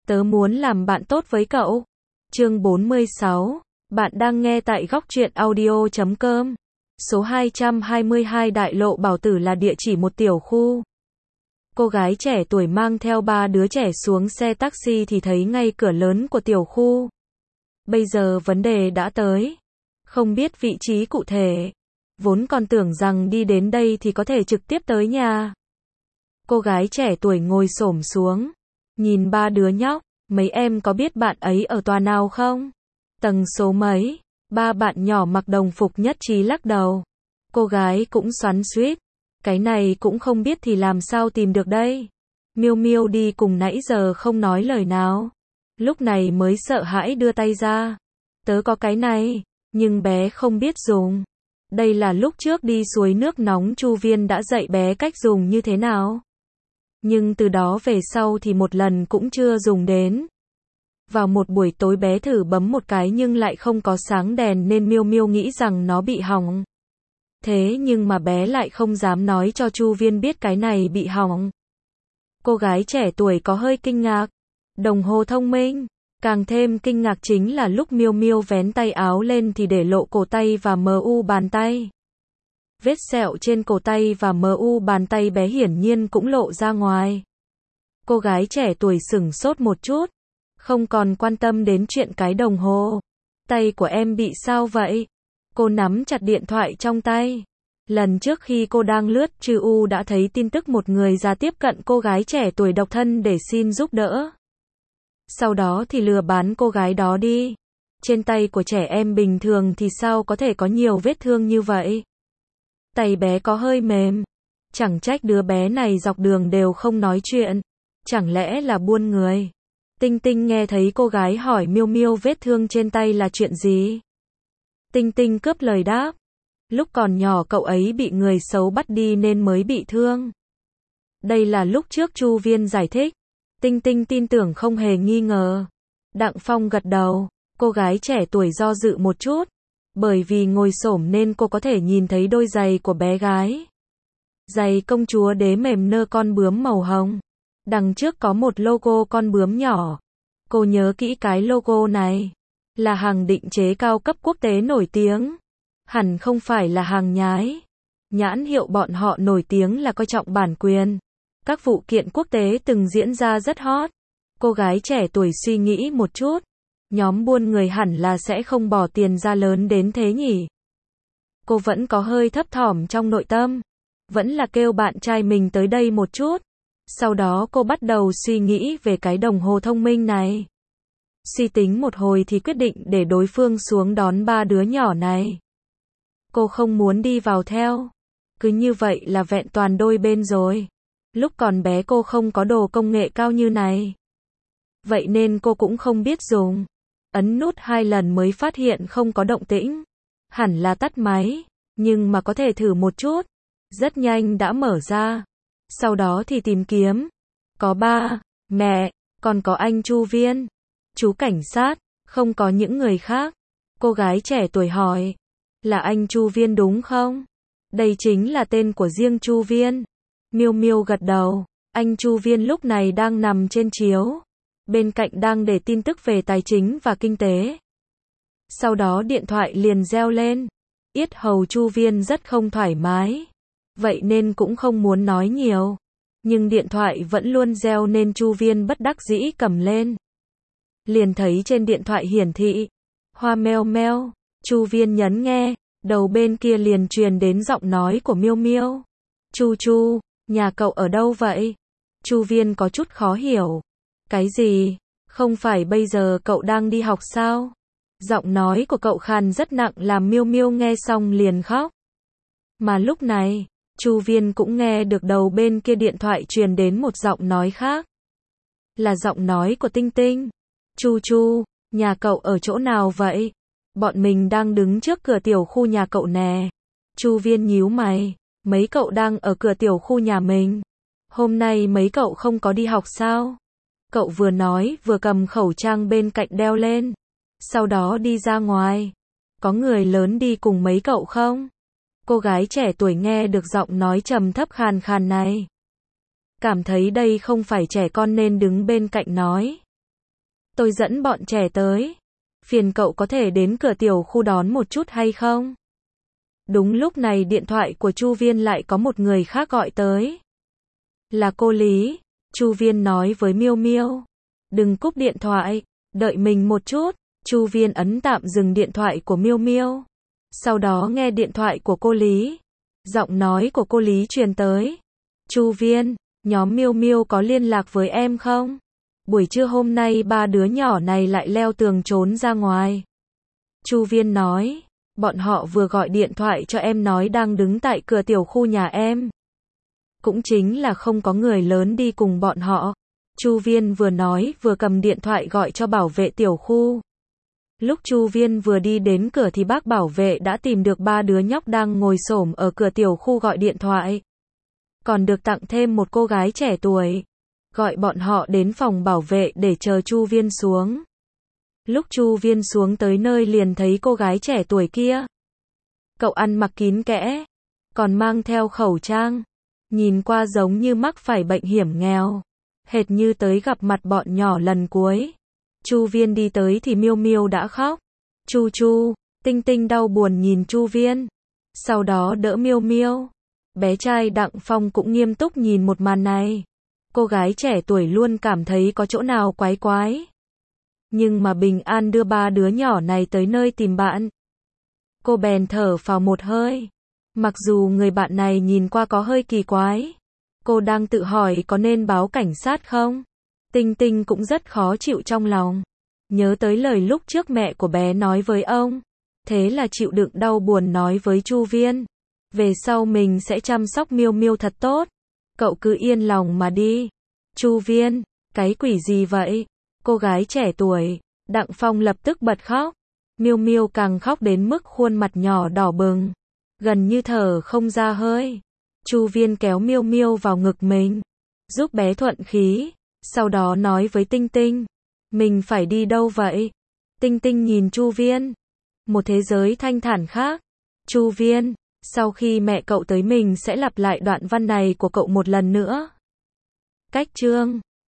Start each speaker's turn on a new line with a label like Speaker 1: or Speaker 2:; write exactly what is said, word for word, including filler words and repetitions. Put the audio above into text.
Speaker 1: Tớ muốn làm bạn tốt với cậu. Chương bốn mươi sáu. Bạn đang nghe tại góc truyện audio chấm com. Số hai trăm hai mươi hai Đại lộ Bảo Tử là địa chỉ một tiểu khu. Cô gái trẻ tuổi mang theo ba đứa trẻ xuống xe taxi thì thấy ngay cửa lớn của tiểu khu. Bây giờ vấn đề đã tới. Không biết vị trí cụ thể. Vốn còn tưởng rằng đi đến đây thì có thể trực tiếp tới nhà. Cô gái trẻ tuổi ngồi xổm xuống. Nhìn ba đứa nhóc, mấy em có biết bạn ấy ở tòa nào không? Tầng số mấy? Ba bạn nhỏ mặc đồng phục nhất trí lắc đầu. Cô gái cũng xoắn xuýt. Cái này cũng không biết thì làm sao tìm được đây. Miêu Miêu đi cùng nãy giờ không nói lời nào. Lúc này mới sợ hãi đưa tay ra. Tớ có cái này, nhưng bé không biết dùng. Đây là lúc trước đi suối nước nóng Chu Viên đã dạy bé cách dùng như thế nào. Nhưng từ đó về sau thì một lần cũng chưa dùng đến. Vào một buổi tối bé thử bấm một cái nhưng lại không có sáng đèn nên Miêu Miêu nghĩ rằng nó bị hỏng. Thế nhưng mà bé lại không dám nói cho Chu Viên biết cái này bị hỏng. Cô gái trẻ tuổi có hơi kinh ngạc. Đồng hồ thông minh. Càng thêm kinh ngạc chính là lúc Miêu Miêu vén tay áo lên thì để lộ cổ tay và mờ u bàn tay. Vết sẹo trên cổ tay và mờ u bàn tay bé hiển nhiên cũng lộ ra ngoài. Cô gái trẻ tuổi sửng sốt một chút. Không còn quan tâm đến chuyện cái đồng hồ. Tay của em bị sao vậy? Cô nắm chặt điện thoại trong tay. Lần trước khi cô đang lướt Chư U đã thấy tin tức một người già tiếp cận cô gái trẻ tuổi độc thân để xin giúp đỡ. Sau đó thì lừa bán cô gái đó đi. Trên tay của trẻ em bình thường thì sao có thể có nhiều vết thương như vậy? Tay bé có hơi mềm. Chẳng trách đứa bé này dọc đường đều không nói chuyện. Chẳng lẽ là buôn người? Tinh Tinh nghe thấy cô gái hỏi Miêu Miêu vết thương trên tay là chuyện gì? Tinh Tinh cướp lời đáp. Lúc còn nhỏ cậu ấy bị người xấu bắt đi nên mới bị thương. Đây là lúc trước Chu Viên giải thích. Tinh Tinh tin tưởng không hề nghi ngờ. Đặng Phong gật đầu. Cô gái trẻ tuổi do dự một chút. Bởi vì ngồi xổm nên cô có thể nhìn thấy đôi giày của bé gái. Giày công chúa đế mềm nơ con bướm màu hồng. Đằng trước có một logo con bướm nhỏ. Cô nhớ kỹ cái logo này. Là hàng định chế cao cấp quốc tế nổi tiếng. Hẳn không phải là hàng nhái. Nhãn hiệu bọn họ nổi tiếng là coi trọng bản quyền. Các vụ kiện quốc tế từng diễn ra rất hot. Cô gái trẻ tuổi suy nghĩ một chút. Nhóm buôn người hẳn là sẽ không bỏ tiền ra lớn đến thế nhỉ. Cô vẫn có hơi thấp thỏm trong nội tâm. Vẫn là kêu bạn trai mình tới đây một chút. Sau đó cô bắt đầu suy nghĩ về cái đồng hồ thông minh này. Suy tính một hồi thì quyết định để đối phương xuống đón ba đứa nhỏ này. Cô không muốn đi vào theo. Cứ như vậy là vẹn toàn đôi bên rồi. Lúc còn bé cô không có đồ công nghệ cao như này. Vậy nên cô cũng không biết dùng. Ấn nút hai lần mới phát hiện không có động tĩnh. Hẳn là tắt máy. Nhưng mà có thể thử một chút. Rất nhanh đã mở ra. Sau đó thì tìm kiếm. Có ba, mẹ, còn có anh Chu Viên. Chú cảnh sát, không có những người khác. Cô gái trẻ tuổi hỏi. Là anh Chu Viên đúng không? Đây chính là tên của riêng Chu Viên. Miêu Miêu gật đầu. Anh Chu Viên lúc này đang nằm trên chiếu. Bên cạnh đang để tin tức về tài chính và kinh tế. Sau đó điện thoại liền reo lên. Yết hầu Chu Viên rất không thoải mái. Vậy nên cũng không muốn nói nhiều. Nhưng điện thoại vẫn luôn reo nên Chu Viên bất đắc dĩ cầm lên. Liền thấy trên điện thoại hiển thị. Hoa meo meo. Chu Viên nhấn nghe. Đầu bên kia liền truyền đến giọng nói của Miêu Miêu. Chu Chu, nhà cậu ở đâu vậy? Chu Viên có chút khó hiểu. Cái gì? Không phải bây giờ cậu đang đi học sao? Giọng nói của cậu khàn rất nặng làm Miêu Miêu nghe xong liền khóc. Mà lúc này, Chu Viên cũng nghe được đầu bên kia điện thoại truyền đến một giọng nói khác. Là giọng nói của Tinh Tinh. Chu Chu, nhà cậu ở chỗ nào vậy? Bọn mình đang đứng trước cửa tiểu khu nhà cậu nè. Chu Viên nhíu mày. Mấy cậu đang ở cửa tiểu khu nhà mình. Hôm nay mấy cậu không có đi học sao? Cậu vừa nói vừa cầm khẩu trang bên cạnh đeo lên. Sau đó đi ra ngoài. Có người lớn đi cùng mấy cậu không? Cô gái trẻ tuổi nghe được giọng nói trầm thấp khàn khàn này. Cảm thấy đây không phải trẻ con nên đứng bên cạnh nói. tôi dẫn bọn trẻ tới. Phiền cậu có thể đến cửa tiểu khu đón một chút hay không? Đúng lúc này điện thoại của Chu Viên lại có một người khác gọi tới. Là cô Lý. Chu Viên nói với Miêu Miêu. Đừng cúp điện thoại, đợi mình một chút. Chu Viên ấn tạm dừng điện thoại của Miêu Miêu. Sau đó nghe điện thoại của cô Lý. Giọng nói của cô Lý truyền tới. Chu Viên, nhóm Miêu Miêu có liên lạc với em không? Buổi trưa hôm nay ba đứa nhỏ này lại leo tường trốn ra ngoài. Chu Viên nói, bọn họ vừa gọi điện thoại cho em nói đang đứng tại cửa tiểu khu nhà em. Cũng chính là không có người lớn đi cùng bọn họ. Chu Viên vừa nói vừa cầm điện thoại gọi cho bảo vệ tiểu khu. Lúc Chu Viên vừa đi đến cửa thì bác bảo vệ đã tìm được ba đứa nhóc đang ngồi xổm ở cửa tiểu khu gọi điện thoại. Còn được tặng thêm một cô gái trẻ tuổi. Gọi bọn họ đến phòng bảo vệ để chờ Chu Viên xuống. Lúc Chu Viên xuống tới nơi liền thấy cô gái trẻ tuổi kia. Cậu ăn mặc kín kẽ, còn mang theo khẩu trang. Nhìn qua giống như mắc phải bệnh hiểm nghèo. Hệt như tới gặp mặt bọn nhỏ lần cuối. Chu Viên đi tới thì Miêu Miêu đã khóc. Chu Chu, Tinh Tinh đau buồn nhìn Chu Viên. Sau đó đỡ Miêu Miêu. Bé trai Đặng Phong cũng nghiêm túc nhìn một màn này. Cô gái trẻ tuổi luôn cảm thấy có chỗ nào quái quái. Nhưng mà bình an đưa ba đứa nhỏ này tới nơi tìm bạn. Cô bèn thở phào một hơi. Mặc dù người bạn này nhìn qua có hơi kỳ quái. Cô đang tự hỏi có nên báo cảnh sát không? Tinh Tinh cũng rất khó chịu trong lòng. Nhớ tới lời lúc trước mẹ của bé nói với ông. Thế là chịu đựng đau buồn nói với Chu Viên. Về sau mình sẽ chăm sóc Miêu Miêu thật tốt. Cậu cứ yên lòng mà đi. Chu Viên, cái quỷ gì vậy? Cô gái trẻ tuổi, Đặng Phong lập tức bật khóc. Miêu Miêu càng khóc đến mức khuôn mặt nhỏ đỏ bừng. Gần như thở không ra hơi. Chu Viên kéo Miêu Miêu vào ngực mình. Giúp bé thuận khí. Sau đó nói với Tinh Tinh. Mình phải đi đâu vậy? Tinh Tinh nhìn Chu Viên. Một thế giới thanh thản khác. Chu Viên, sau khi mẹ cậu tới mình sẽ lặp lại đoạn văn này của cậu một lần nữa. Cách chương